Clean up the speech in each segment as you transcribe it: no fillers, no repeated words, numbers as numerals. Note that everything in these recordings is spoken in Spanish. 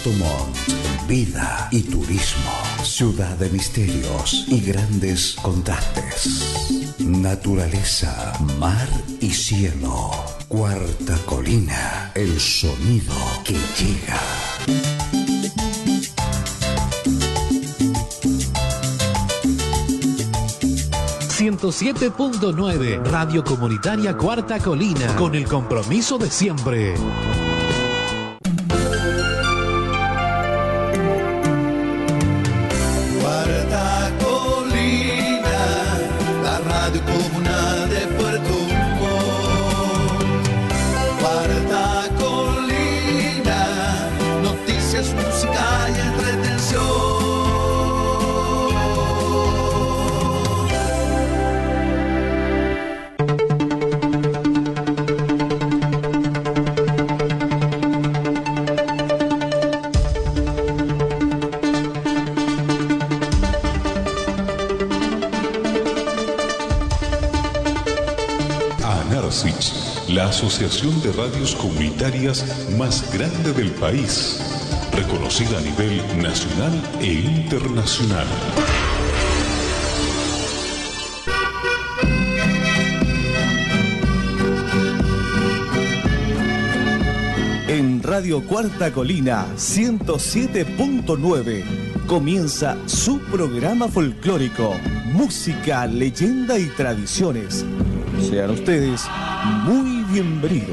Puerto Montt, vida y turismo, ciudad de misterios y grandes contrastes, naturaleza, mar y cielo. Cuarta Colina, el sonido que llega. 107.9 Radio Comunitaria Cuarta Colina, con el compromiso de siempre. Cuarta Colina, la radio comunal de Puerto Montt. Cuarta Colina, noticias, música y entretención. La asociación de radios comunitarias más grande del país, reconocida a nivel nacional e internacional. En Radio Cuarta Colina 107.9 comienza su programa folclórico, música, leyenda y tradiciones. Sean ustedes muy bienvenidos.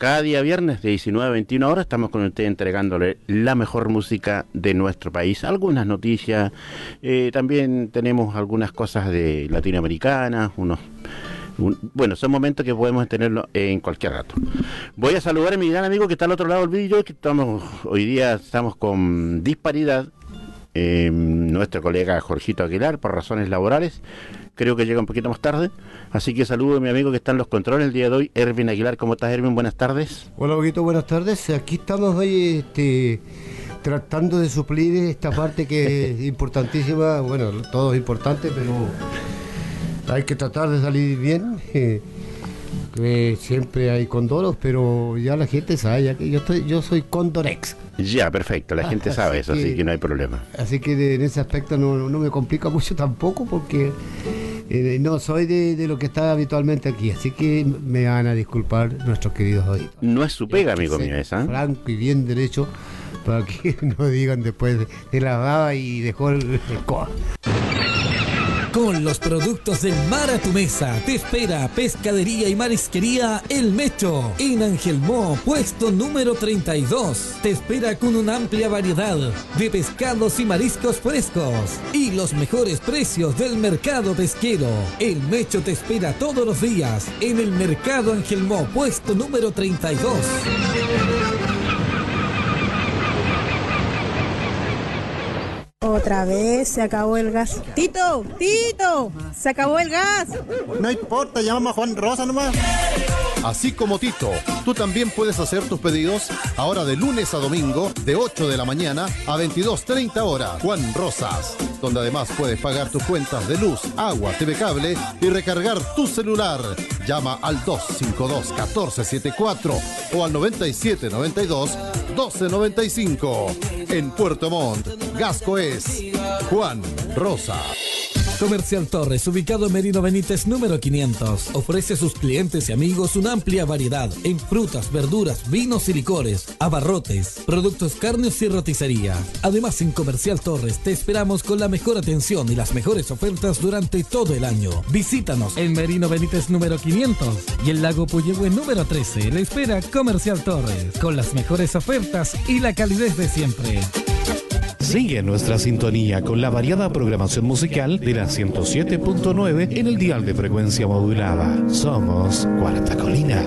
cada día viernes de 19 a 21 horas estamos con usted entregándole la mejor música de nuestro país, algunas noticias, también tenemos algunas cosas de latinoamericanas, bueno, son momentos que podemos tenerlo en cualquier rato. Voy a saludar a mi gran amigo que está al otro lado del vídeo, que hoy día estamos con disparidad, nuestro colega Jorgito Aguilar, por razones laborales, creo que llega un poquito más tarde, así que saludo a mi amigo que está en los controles el día de hoy, Erwin Aguilar. ¿Cómo estás, Erwin? Buenas tardes. Hola, Boguito, buenas tardes. Aquí estamos hoy tratando de suplir esta parte que es importantísima. Bueno, todo es importante, pero hay que tratar de salir bien. Siempre hay condoros, pero ya la gente sabe, ya que yo soy Condorex. Ya, perfecto, la gente sabe eso, así que no hay problema. Así que en ese aspecto no me complica mucho tampoco, porque no soy de lo que está habitualmente aquí, así que me van a disculpar nuestros queridos auditores. No es su pega, amigo mío, esa. Franco y bien derecho, para que no digan después de la baba y dejó el coa. Con los productos del mar a tu mesa, te espera Pescadería y Marisquería El Mecho, en Angelmó, puesto número 32. Te espera con una amplia variedad de pescados y mariscos frescos y los mejores precios del mercado pesquero. El Mecho te espera todos los días en el Mercado Angelmó, puesto número 32. Otra vez se acabó el gas. ¡Tito! ¡Se acabó el gas! No importa, llama a Juan Rosa nomás. Así como Tito, tú también puedes hacer tus pedidos ahora de lunes a domingo de 8 de la mañana a 22:30 horas. Juan Rosas, donde además puedes pagar tus cuentas de luz, agua, TV cable y recargar tu celular. Llama al 252-1474 o al 9792-1295. En Puerto Montt, Gasco es Juan Rosa. Comercial Torres, ubicado en Merino Benítez número 500, ofrece a sus clientes y amigos una amplia variedad en frutas, verduras, vinos y licores, abarrotes, productos cárneos y roticería. Además, en Comercial Torres te esperamos con la mejor atención y las mejores ofertas durante todo el año. Visítanos en Merino Benítez número 500 y el Lago Puyehue número 13. Le espera Comercial Torres, con las mejores ofertas y la calidez de siempre. Sigue nuestra sintonía con la variada programación musical de la 107.9 en el dial de frecuencia modulada. Somos Cuarta Colina.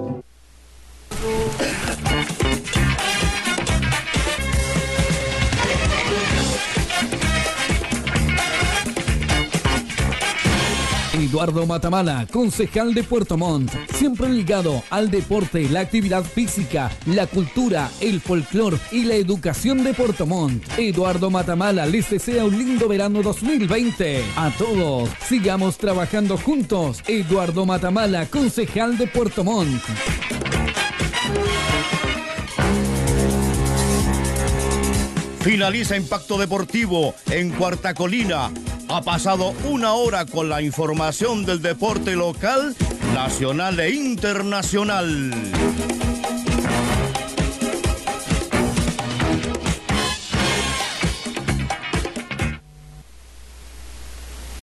Eduardo Matamala, concejal de Puerto Montt, siempre ligado al deporte, la actividad física, la cultura, el folclor y la educación de Puerto Montt. Eduardo Matamala les desea un lindo verano 2020. A todos, sigamos trabajando juntos. Eduardo Matamala, concejal de Puerto Montt. Finaliza Impacto Deportivo en Cuarta Colina. Ha pasado una hora con la información del deporte local, nacional e internacional.